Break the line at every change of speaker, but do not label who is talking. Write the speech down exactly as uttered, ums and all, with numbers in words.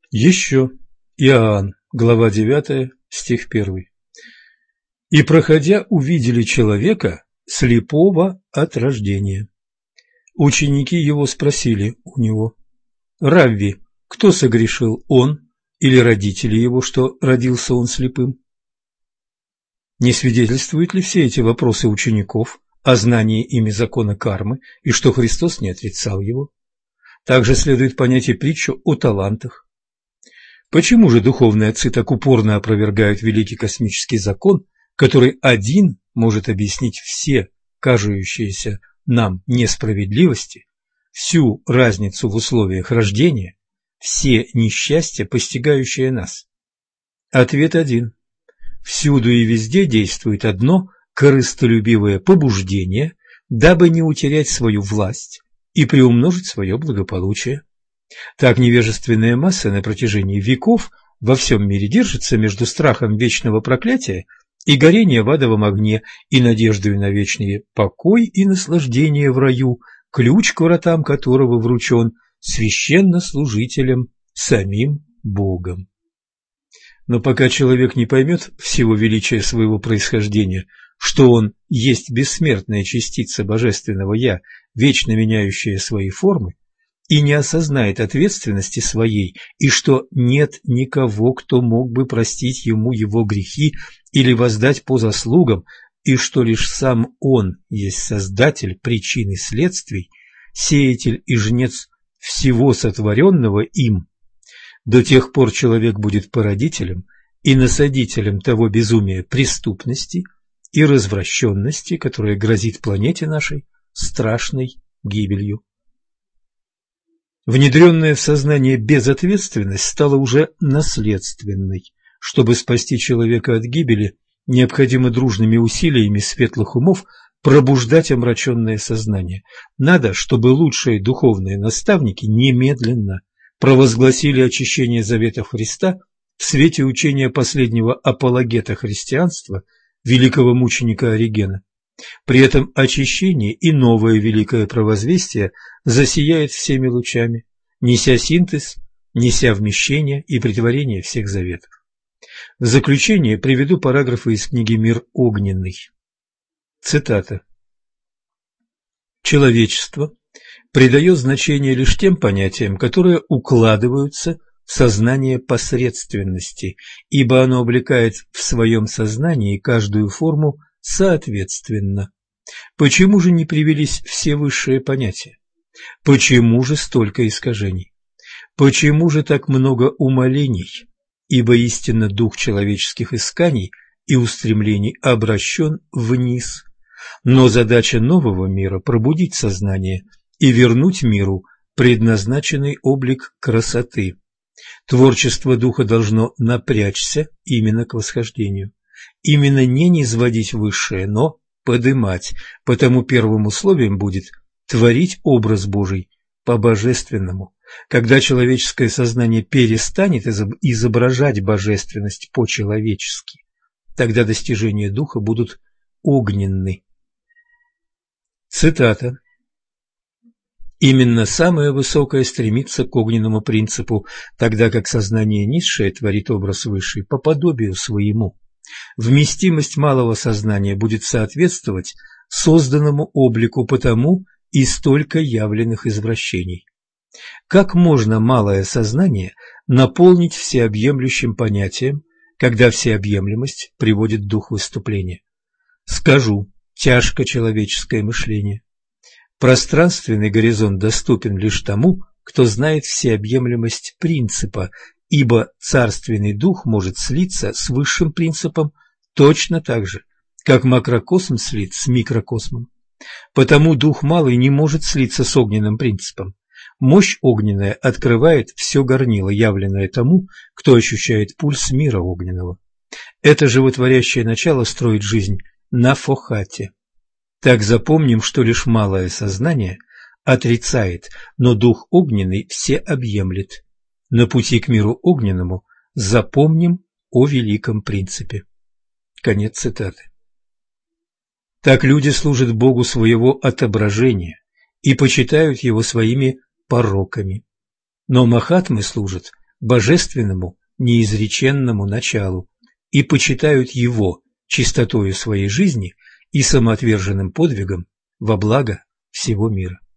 Еще Иоанн, глава девятая, стих первый. «И, проходя, увидели человека, слепого от рождения. Ученики его спросили у него: Равви, кто согрешил, он или родители его, что родился он слепым?» Не свидетельствуют ли все эти вопросы учеников о знании ими закона кармы и что Христос не отрицал его? Также следует понять и притчу о талантах. Почему же духовные отцы так упорно опровергают великий космический закон, который один может объяснить все кажущиеся нам несправедливости, всю разницу в условиях рождения, все несчастья, постигающие нас? Ответ один. Всюду и везде действует одно корыстолюбивое побуждение, дабы не утерять свою власть и приумножить свое благополучие. Так невежественная масса на протяжении веков во всем мире держится между страхом вечного проклятия и горения в адовом огне и надеждой на вечный покой и наслаждение в раю, ключ к вратам которого вручен священнослужителям самим Богом. Но пока человек не поймет всего величия своего происхождения, что он есть бессмертная частица божественного «Я», вечно меняющая свои формы, и не осознает ответственности своей, и что нет никого, кто мог бы простить ему его грехи или воздать по заслугам, и что лишь сам он есть создатель причин и следствий, сеятель и жнец всего сотворенного им, до тех пор человек будет породителем и насадителем того безумия преступности и развращенности, которое грозит планете нашей страшной гибелью. Внедренная в сознание безответственность стала уже наследственной. Чтобы спасти человека от гибели, необходимо дружными усилиями светлых умов пробуждать омраченное сознание. Надо, чтобы лучшие духовные наставники немедленно провозгласили очищение заветов Христа в свете учения последнего апологета христианства, великого мученика Оригена. При этом очищение и новое великое провозвестие засияет всеми лучами, неся синтез, неся вмещение и претворение всех заветов. В заключение приведу параграфы из книги «Мир огненный». Цитата. «Человечество придает значение лишь тем понятиям, которые укладываются в сознание посредственности, ибо оно облекает в своем сознании каждую форму соответственно. Почему же не привелись все высшие понятия? Почему же столько искажений? Почему же так много умолений? Ибо истинно дух человеческих исканий и устремлений обращен вниз. Но задача нового мира – пробудить сознание и вернуть миру предназначенный облик красоты. Творчество духа должно напрячься именно к восхождению. Именно не низводить высшее, но подымать, потому первым условием будет творить образ Божий по-божественному. Когда человеческое сознание перестанет изображать божественность по-человечески, тогда достижения духа будут огненны. Цитата. «Именно самое высокое стремится к огненному принципу, тогда как сознание низшее творит образ высший по подобию своему. Вместимость малого сознания будет соответствовать созданному облику, потому и столько явленных извращений. Как можно малое сознание наполнить всеобъемлющим понятием, когда всеобъемлемость приводит дух выступления? Скажу, тяжко человеческое мышление. Пространственный горизонт доступен лишь тому, кто знает всеобъемлемость принципа, ибо царственный дух может слиться с высшим принципом точно так же, как макрокосм слит с микрокосмом. Потому дух малый не может слиться с огненным принципом. Мощь огненная открывает все горнило, явленное тому, кто ощущает пульс мира огненного. Это животворящее начало строит жизнь на фохате. Так запомним, что лишь малое сознание отрицает, но дух огненный все объемлет. На пути к миру огненному запомним о великом принципе». Конец цитаты. Так люди служат Богу своего отображения и почитают Его своими пороками. Но махатмы служат божественному неизреченному началу и почитают его чистотою своей жизни и самоотверженным подвигом во благо всего мира.